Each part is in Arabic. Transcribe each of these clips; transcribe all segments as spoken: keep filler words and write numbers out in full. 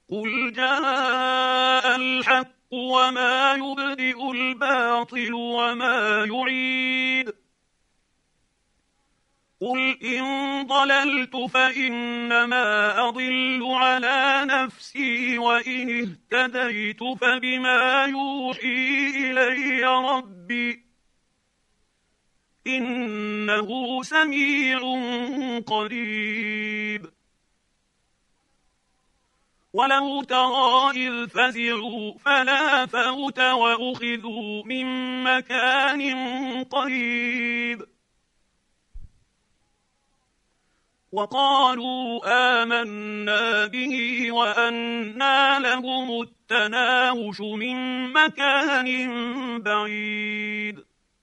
قل جاء الحق وما يبدئ الباطل وما يعيد قل إن ضللت فإنما أضل على نفسي وإن اهتديت فبما يوحي إلي ربي إنه سميع قريب. ولو ترى إذ فزعوا فلا فوت وأخذوا من مكان قريب وقالوا آمنا به وأنى لهم التناوش من مكان بعيد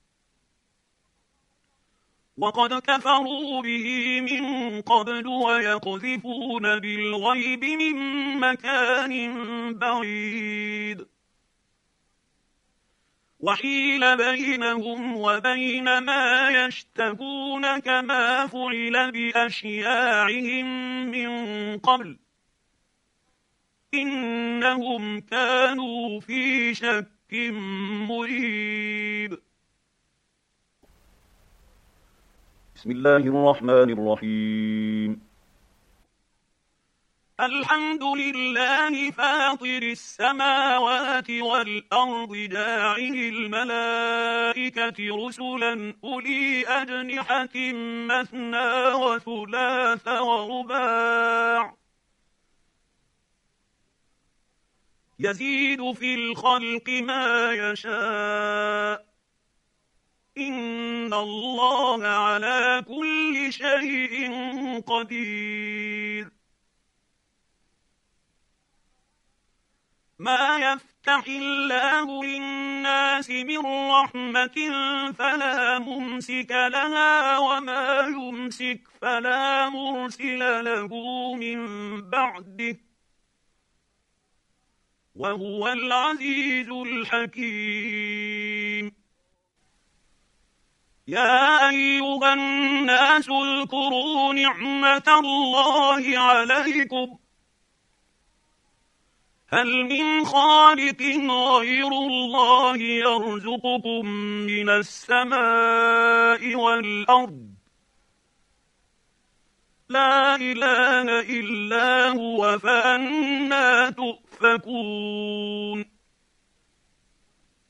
وقد كفروا به من قبل ويقذفون بالغيب من مكان بعيد وحيل بينهم وبين ما يشتهون كما فعل بأشياعهم من قبل إنهم كانوا في شك مريب. بسم الله الرحمن الرحيم. الحمد لله فاطر السماوات والأرض جاعل الملائكة رسلا أولي أجنحة مثنى وثلاث ورباع يزيد في الخلق ما يشاء إن الله على كل شيء قدير. ما يفتح الله للناس من رحمة فلا ممسك لها وما يمسك فلا مرسل له من بعده وهو العزيز الحكيم. يا أيها الناس اذكروا نعمة الله عليكم هل من خالق غير الله يرزقكم من السماء والأرض لا إله إلا هو فأنى تؤفكون.